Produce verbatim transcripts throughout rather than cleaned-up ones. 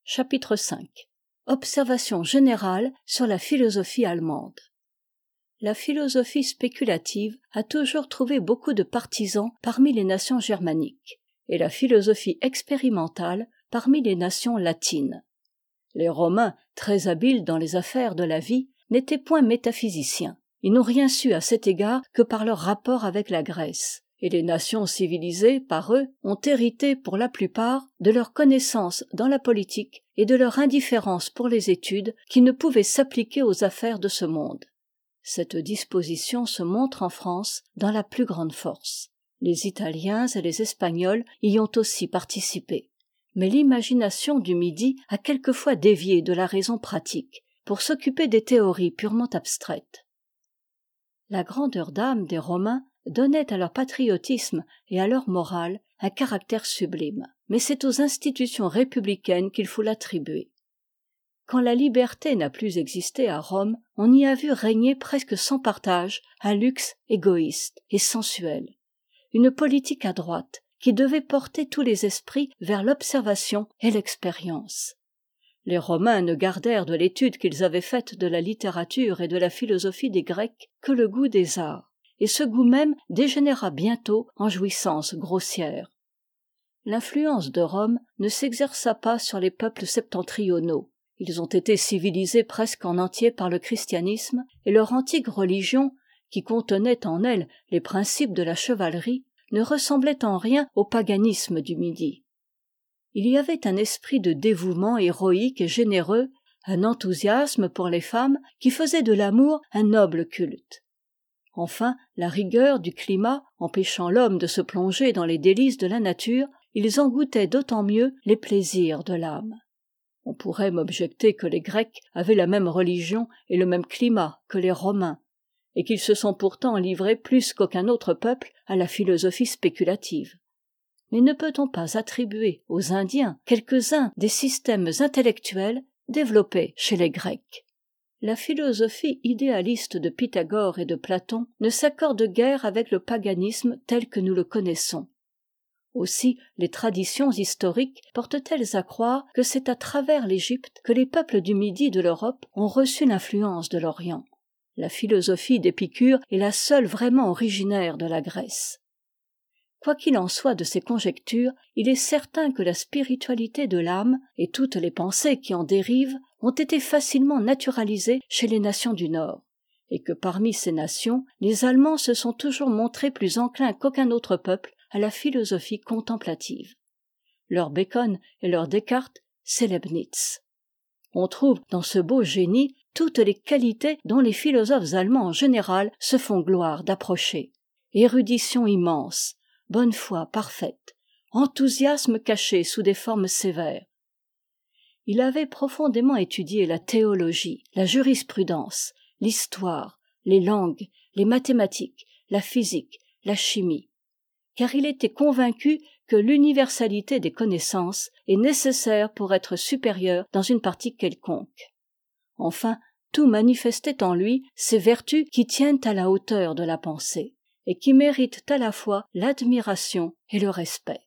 Chapitre cinq. Observation générale sur la philosophie allemande. La philosophie spéculative a toujours trouvé beaucoup de partisans parmi les nations germaniques, et la philosophie expérimentale parmi les nations latines. Les Romains, très habiles dans les affaires de la vie, n'étaient point métaphysiciens. Ils n'ont rien su à cet égard que par leur rapport avec la Grèce. Et les nations civilisées, par eux, ont hérité pour la plupart de leur connaissance dans la politique et de leur indifférence pour les études qui ne pouvaient s'appliquer aux affaires de ce monde. Cette disposition se montre en France dans la plus grande force. Les Italiens et les Espagnols y ont aussi participé. Mais l'imagination du Midi a quelquefois dévié de la raison pratique pour s'occuper des théories purement abstraites. La grandeur d'âme des Romains donnait à leur patriotisme et à leur morale un caractère sublime. Mais c'est aux institutions républicaines qu'il faut l'attribuer. Quand la liberté n'a plus existé à Rome, on y a vu régner presque sans partage un luxe égoïste et sensuel, une politique à droite qui devait porter tous les esprits vers l'observation et l'expérience. Les Romains ne gardèrent de l'étude qu'ils avaient faite de la littérature et de la philosophie des Grecs que le goût des arts. Et ce goût même dégénéra bientôt en jouissance grossière. L'influence de Rome ne s'exerça pas sur les peuples septentrionaux. Ils ont été civilisés presque en entier par le christianisme, et leur antique religion, qui contenait en elle les principes de la chevalerie, ne ressemblait en rien au paganisme du Midi. Il y avait un esprit de dévouement héroïque et généreux, un enthousiasme pour les femmes qui faisait de l'amour un noble culte. Enfin, la rigueur du climat, empêchant l'homme de se plonger dans les délices de la nature, ils en goûtaient d'autant mieux les plaisirs de l'âme. On pourrait m'objecter que les Grecs avaient la même religion et le même climat que les Romains, et qu'ils se sont pourtant livrés plus qu'aucun autre peuple à la philosophie spéculative. Mais ne peut-on pas attribuer aux Indiens quelques-uns des systèmes intellectuels développés chez les Grecs ? La philosophie idéaliste de Pythagore et de Platon ne s'accorde guère avec le paganisme tel que nous le connaissons. Aussi, les traditions historiques portent-elles à croire que c'est à travers l'Égypte que les peuples du Midi de l'Europe ont reçu l'influence de l'Orient. La philosophie d'Épicure est la seule vraiment originaire de la Grèce. Quoi qu'il en soit de ces conjectures, il est certain que la spiritualité de l'âme et toutes les pensées qui en dérivent ont été facilement naturalisées chez les nations du Nord, et que parmi ces nations, les Allemands se sont toujours montrés plus enclins qu'aucun autre peuple à la philosophie contemplative. Leur Bacon et leur Descartes, c'est Leibniz. On trouve dans ce beau génie toutes les qualités dont les philosophes allemands en général se font gloire d'approcher. Érudition immense, bonne foi parfaite, enthousiasme caché sous des formes sévères. Il avait profondément étudié la théologie, la jurisprudence, l'histoire, les langues, les mathématiques, la physique, la chimie, car il était convaincu que l'universalité des connaissances est nécessaire pour être supérieur dans une partie quelconque. Enfin, tout manifestait en lui ces vertus qui tiennent à la hauteur de la pensée, et qui méritent à la fois l'admiration et le respect.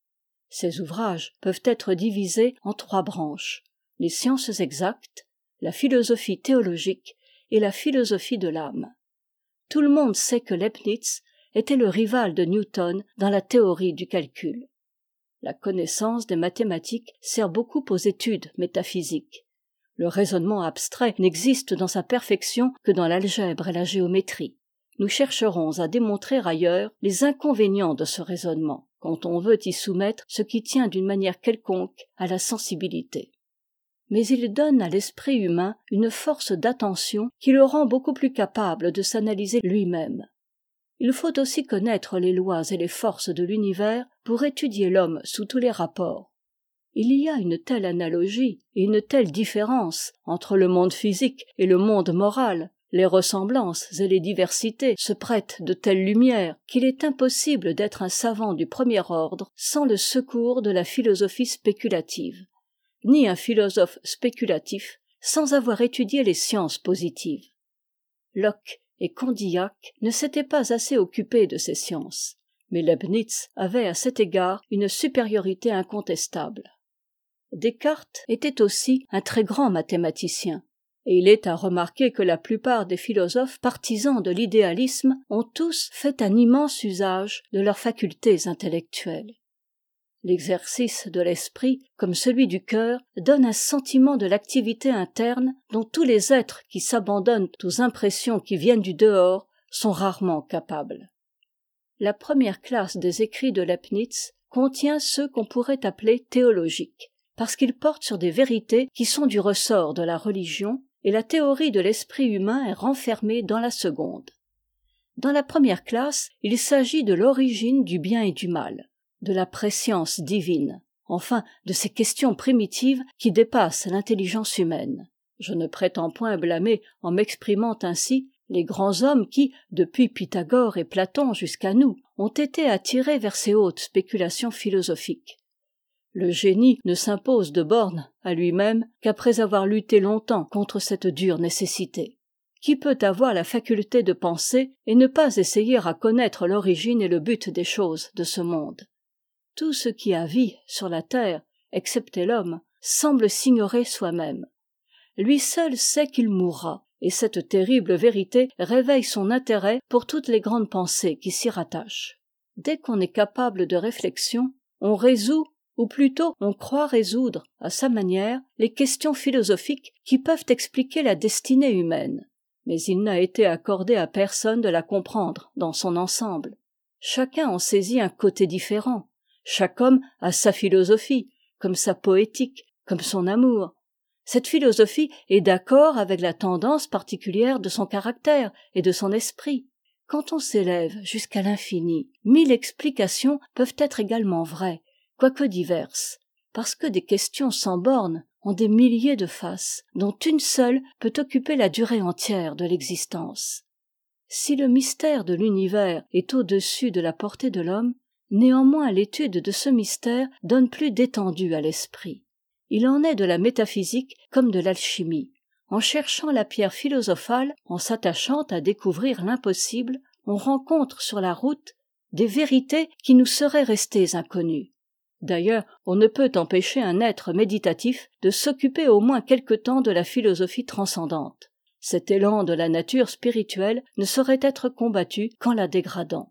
Ces ouvrages peuvent être divisés en trois branches, les sciences exactes, la philosophie théologique et la philosophie de l'âme. Tout le monde sait que Leibniz était le rival de Newton dans la théorie du calcul. La connaissance des mathématiques sert beaucoup aux études métaphysiques. Le raisonnement abstrait n'existe dans sa perfection que dans l'algèbre et la géométrie. Nous chercherons à démontrer ailleurs les inconvénients de ce raisonnement, quand on veut y soumettre ce qui tient d'une manière quelconque à la sensibilité. Mais il donne à l'esprit humain une force d'attention qui le rend beaucoup plus capable de s'analyser lui-même. Il faut aussi connaître les lois et les forces de l'univers pour étudier l'homme sous tous les rapports. Il y a une telle analogie et une telle différence entre le monde physique et le monde moral, les ressemblances et les diversités se prêtent de telle lumière qu'il est impossible d'être un savant du premier ordre sans le secours de la philosophie spéculative, ni un philosophe spéculatif sans avoir étudié les sciences positives. Locke et Condillac ne s'étaient pas assez occupés de ces sciences, mais Leibniz avait à cet égard une supériorité incontestable. Descartes était aussi un très grand mathématicien. Et il est à remarquer que la plupart des philosophes partisans de l'idéalisme ont tous fait un immense usage de leurs facultés intellectuelles. L'exercice de l'esprit, comme celui du cœur, donne un sentiment de l'activité interne dont tous les êtres qui s'abandonnent aux impressions qui viennent du dehors sont rarement capables. La première classe des écrits de Leibniz contient ceux qu'on pourrait appeler théologiques, parce qu'ils portent sur des vérités qui sont du ressort de la religion, et la théorie de l'esprit humain est renfermée dans la seconde. Dans la première classe, il s'agit de l'origine du bien et du mal, de la prescience divine, enfin de ces questions primitives qui dépassent l'intelligence humaine. Je ne prétends point blâmer, en m'exprimant ainsi, les grands hommes qui, depuis Pythagore et Platon jusqu'à nous, ont été attirés vers ces hautes spéculations philosophiques. Le génie ne s'impose de bornes à lui-même qu'après avoir lutté longtemps contre cette dure nécessité. Qui peut avoir la faculté de penser et ne pas essayer à connaître l'origine et le but des choses de ce monde? Tout ce qui a vie sur la terre, excepté l'homme, semble s'ignorer soi-même. Lui seul sait qu'il mourra, et cette terrible vérité réveille son intérêt pour toutes les grandes pensées qui s'y rattachent. Dès qu'on est capable de réflexion, on résout, ou plutôt on croit résoudre, à sa manière, les questions philosophiques qui peuvent expliquer la destinée humaine. Mais il n'a été accordé à personne de la comprendre dans son ensemble. Chacun en saisit un côté différent. Chaque homme a sa philosophie, comme sa poétique, comme son amour. Cette philosophie est d'accord avec la tendance particulière de son caractère et de son esprit. Quand on s'élève jusqu'à l'infini, mille explications peuvent être également vraies, quoique diverses, parce que des questions sans bornes ont des milliers de faces, dont une seule peut occuper la durée entière de l'existence. Si le mystère de l'univers est au-dessus de la portée de l'homme, néanmoins l'étude de ce mystère donne plus d'étendue à l'esprit. Il en est de la métaphysique comme de l'alchimie. En cherchant la pierre philosophale, en s'attachant à découvrir l'impossible, on rencontre sur la route des vérités qui nous seraient restées inconnues. D'ailleurs, on ne peut empêcher un être méditatif de s'occuper au moins quelque temps de la philosophie transcendante. Cet élan de la nature spirituelle ne saurait être combattu qu'en la dégradant.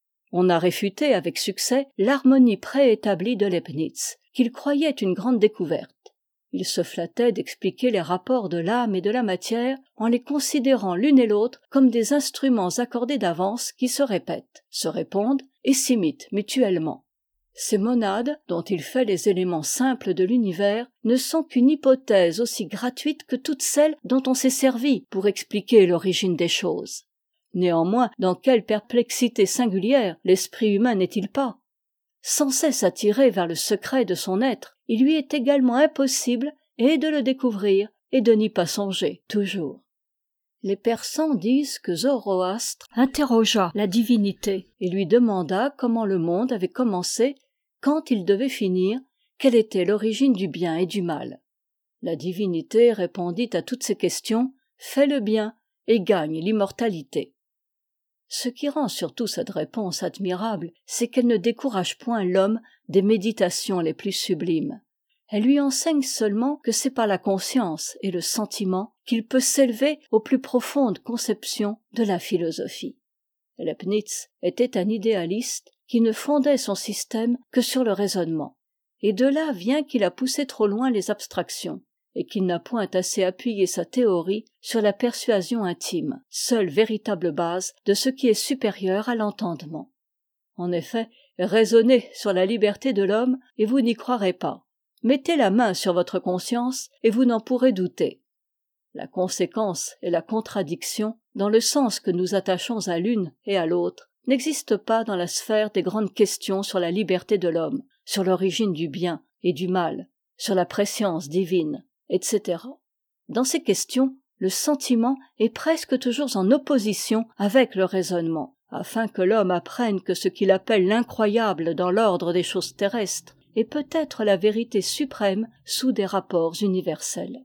On a réfuté avec succès l'harmonie préétablie de Leibniz, qu'il croyait une grande découverte. Il se flattait d'expliquer les rapports de l'âme et de la matière en les considérant l'une et l'autre comme des instruments accordés d'avance qui se répètent, se répondent et s'imitent mutuellement. Ces monades, dont il fait les éléments simples de l'univers, ne sont qu'une hypothèse aussi gratuite que toutes celles dont on s'est servi pour expliquer l'origine des choses. Néanmoins, dans quelle perplexité singulière l'esprit humain n'est-il pas? Sans cesse attiré vers le secret de son être, il lui est également impossible et de le découvrir et de n'y pas songer toujours. Les Persans disent que Zoroastre interrogea la divinité et lui demanda comment le monde avait commencé, quand il devait finir, quelle était l'origine du bien et du mal. La divinité répondit à toutes ces questions, fais le bien et gagne l'immortalité. Ce qui rend surtout cette réponse admirable, c'est qu'elle ne décourage point l'homme des méditations les plus sublimes. Elle lui enseigne seulement que c'est par la conscience et le sentiment qu'il peut s'élever aux plus profondes conceptions de la philosophie. Leibniz était un idéaliste qui ne fondait son système que sur le raisonnement. Et de là vient qu'il a poussé trop loin les abstractions, et qu'il n'a point assez appuyé sa théorie sur la persuasion intime, seule véritable base de ce qui est supérieur à l'entendement. En effet, raisonnez sur la liberté de l'homme et vous n'y croirez pas. Mettez la main sur votre conscience et vous n'en pourrez douter. La conséquence et la contradiction, dans le sens que nous attachons à l'une et à l'autre, n'existent pas dans la sphère des grandes questions sur la liberté de l'homme, sur l'origine du bien et du mal, sur la prescience divine, et cetera. Dans ces questions, le sentiment est presque toujours en opposition avec le raisonnement, afin que l'homme apprenne que ce qu'il appelle l'incroyable dans l'ordre des choses terrestres est peut-être la vérité suprême sous des rapports universels.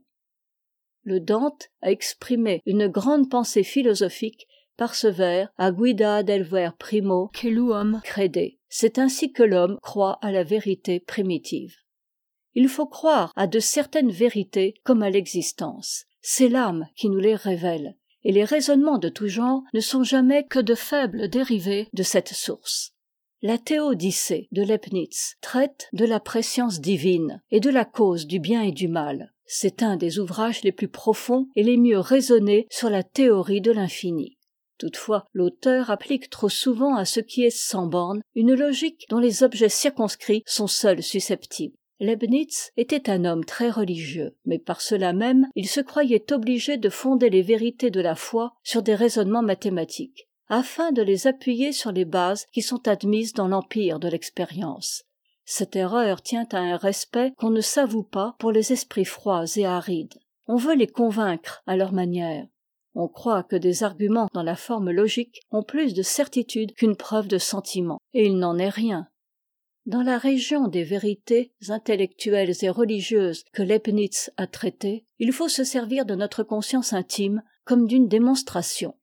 Le Dante a exprimé une grande pensée philosophique par ce vers « A guida del ver primo che l'uom crede ». C'est ainsi que l'homme croit à la vérité primitive. Il faut croire à de certaines vérités comme à l'existence. C'est l'âme qui nous les révèle, et les raisonnements de tout genre ne sont jamais que de faibles dérivés de cette source. La Théodicée de Leibniz traite de la prescience divine et de la cause du bien et du mal. C'est un des ouvrages les plus profonds et les mieux raisonnés sur la théorie de l'infini. Toutefois, l'auteur applique trop souvent à ce qui est sans bornes une logique dont les objets circonscrits sont seuls susceptibles. Leibniz était un homme très religieux, mais par cela même, il se croyait obligé de fonder les vérités de la foi sur des raisonnements mathématiques, afin de les appuyer sur les bases qui sont admises dans l'empire de l'expérience. Cette erreur tient à un respect qu'on ne s'avoue pas pour les esprits froids et arides. On veut les convaincre à leur manière. On croit que des arguments dans la forme logique ont plus de certitude qu'une preuve de sentiment, et il n'en est rien. Dans la région des vérités intellectuelles et religieuses que Leibniz a traitées, il faut se servir de notre conscience intime comme d'une démonstration.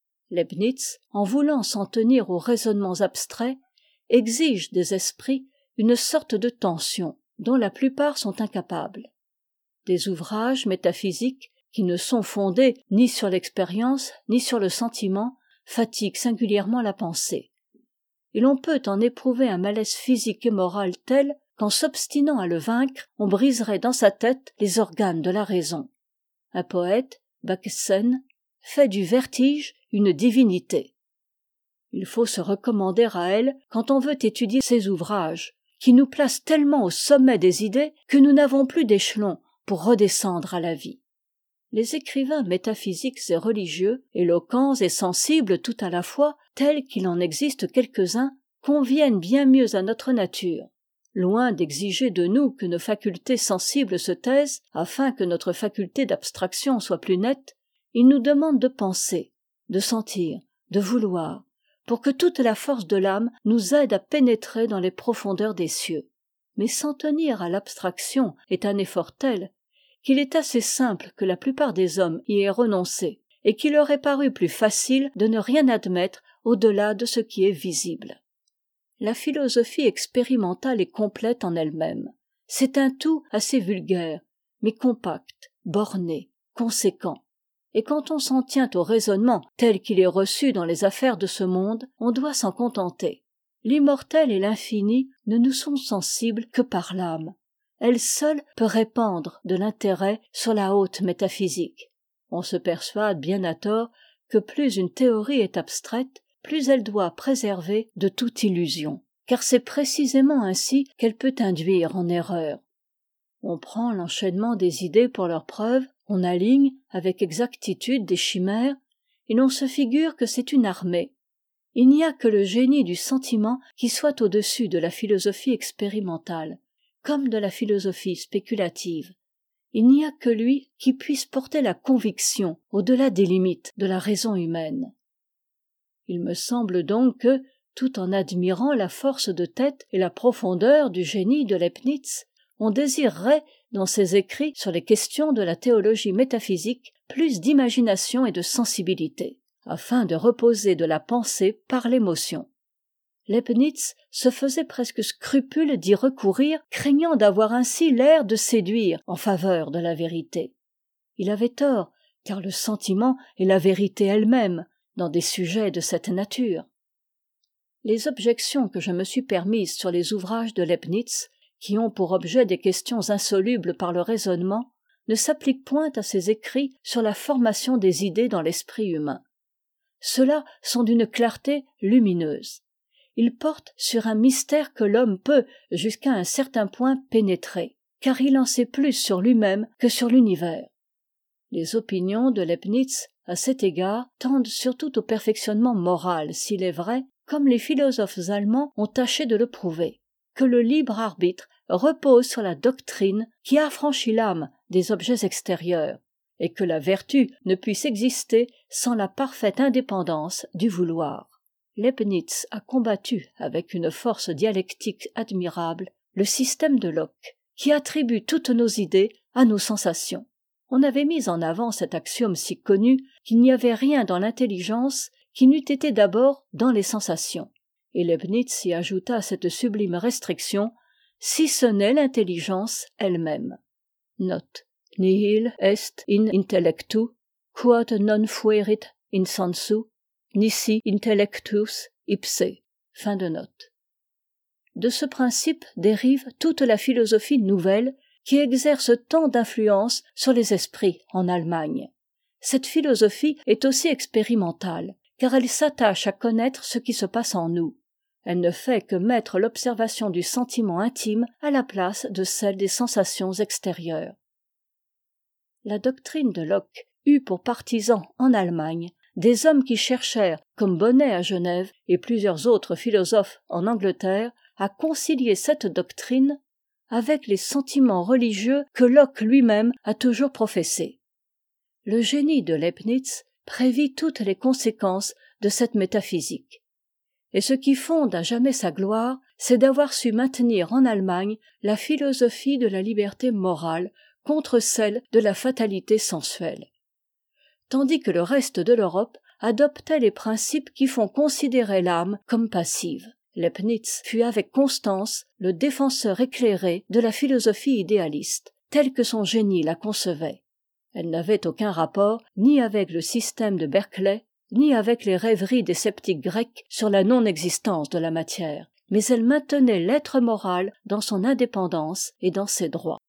Leibniz, en voulant s'en tenir aux raisonnements abstraits, exige des esprits une sorte de tension dont la plupart sont incapables. Des ouvrages métaphysiques qui ne sont fondés ni sur l'expérience ni sur le sentiment fatiguent singulièrement la pensée. Et l'on peut en éprouver un malaise physique et moral tel qu'en s'obstinant à le vaincre, on briserait dans sa tête les organes de la raison. Un poète, Bakhsen, fait du vertige une divinité. Il faut se recommander à elle quand on veut étudier ses ouvrages, qui nous placent tellement au sommet des idées que nous n'avons plus d'échelon pour redescendre à la vie. Les écrivains métaphysiques et religieux, éloquents et sensibles tout à la fois, tels qu'il en existe quelques-uns, conviennent bien mieux à notre nature. Loin d'exiger de nous que nos facultés sensibles se taisent, afin que notre faculté d'abstraction soit plus nette, ils nous demandent de penser, de sentir, de vouloir, pour que toute la force de l'âme nous aide à pénétrer dans les profondeurs des cieux. Mais s'en tenir à l'abstraction est un effort tel qu'il est assez simple que la plupart des hommes y aient renoncé, et qu'il leur est paru plus facile de ne rien admettre au-delà de ce qui est visible. La philosophie expérimentale est complète en elle-même. C'est un tout assez vulgaire, mais compact, borné, conséquent. Et quand on s'en tient au raisonnement tel qu'il est reçu dans les affaires de ce monde, on doit s'en contenter. L'immortel et l'infini ne nous sont sensibles que par l'âme. Elle seule peut répandre de l'intérêt sur la haute métaphysique. On se persuade bien à tort que plus une théorie est abstraite, plus elle doit préserver de toute illusion, car c'est précisément ainsi qu'elle peut induire en erreur. On prend l'enchaînement des idées pour leur preuve, on aligne avec exactitude des chimères, et l'on se figure que c'est une armée. Il n'y a que le génie du sentiment qui soit au-dessus de la philosophie expérimentale, comme de la philosophie spéculative. Il n'y a que lui qui puisse porter la conviction au-delà des limites de la raison humaine. Il me semble donc que, tout en admirant la force de tête et la profondeur du génie de Leibniz, on désirerait, dans ses écrits sur les questions de la théologie métaphysique, plus d'imagination et de sensibilité, afin de reposer de la pensée par l'émotion. Leibniz se faisait presque scrupule d'y recourir, craignant d'avoir ainsi l'air de séduire en faveur de la vérité. Il avait tort, car le sentiment est la vérité elle-même, dans des sujets de cette nature. Les objections que je me suis permises sur les ouvrages de Leibniz, qui ont pour objet des questions insolubles par le raisonnement, ne s'appliquent point à ses écrits sur la formation des idées dans l'esprit humain. Ceux-là sont d'une clarté lumineuse. Ils portent sur un mystère que l'homme peut, jusqu'à un certain point, pénétrer, car il en sait plus sur lui-même que sur l'univers. Les opinions de Leibniz, à cet égard, tendent surtout au perfectionnement moral, s'il est vrai, comme les philosophes allemands ont tâché de le prouver, que le libre arbitre repose sur la doctrine qui affranchit l'âme des objets extérieurs, et que la vertu ne puisse exister sans la parfaite indépendance du vouloir. Leibniz a combattu avec une force dialectique admirable le système de Locke, qui attribue toutes nos idées à nos sensations. On avait mis en avant cet axiome si connu qu'il n'y avait rien dans l'intelligence qui n'eût été d'abord dans les sensations. Et Leibniz y ajouta cette sublime restriction: si ce n'est l'intelligence elle-même. Note. Nihil est in intellectu, quod non fuerit in sensu, nisi intellectus ipse. Fin de note. De ce principe dérive toute la philosophie nouvelle qui exerce tant d'influence sur les esprits en Allemagne. Cette philosophie est aussi expérimentale, car elle s'attache à connaître ce qui se passe en nous. Elle ne fait que mettre l'observation du sentiment intime à la place de celle des sensations extérieures. La doctrine de Locke eut pour partisans en Allemagne des hommes qui cherchèrent, comme Bonnet à Genève et plusieurs autres philosophes en Angleterre, à concilier cette doctrine avec les sentiments religieux que Locke lui-même a toujours professés. Le génie de Leibniz prévit toutes les conséquences de cette métaphysique. Et ce qui fonde à jamais sa gloire, c'est d'avoir su maintenir en Allemagne la philosophie de la liberté morale contre celle de la fatalité sensuelle. Tandis que le reste de l'Europe adoptait les principes qui font considérer l'âme comme passive. Leibniz fut avec constance le défenseur éclairé de la philosophie idéaliste, telle que son génie la concevait. Elle n'avait aucun rapport ni avec le système de Berkeley, ni avec les rêveries des sceptiques grecs sur la non-existence de la matière, mais elle maintenait l'être moral dans son indépendance et dans ses droits.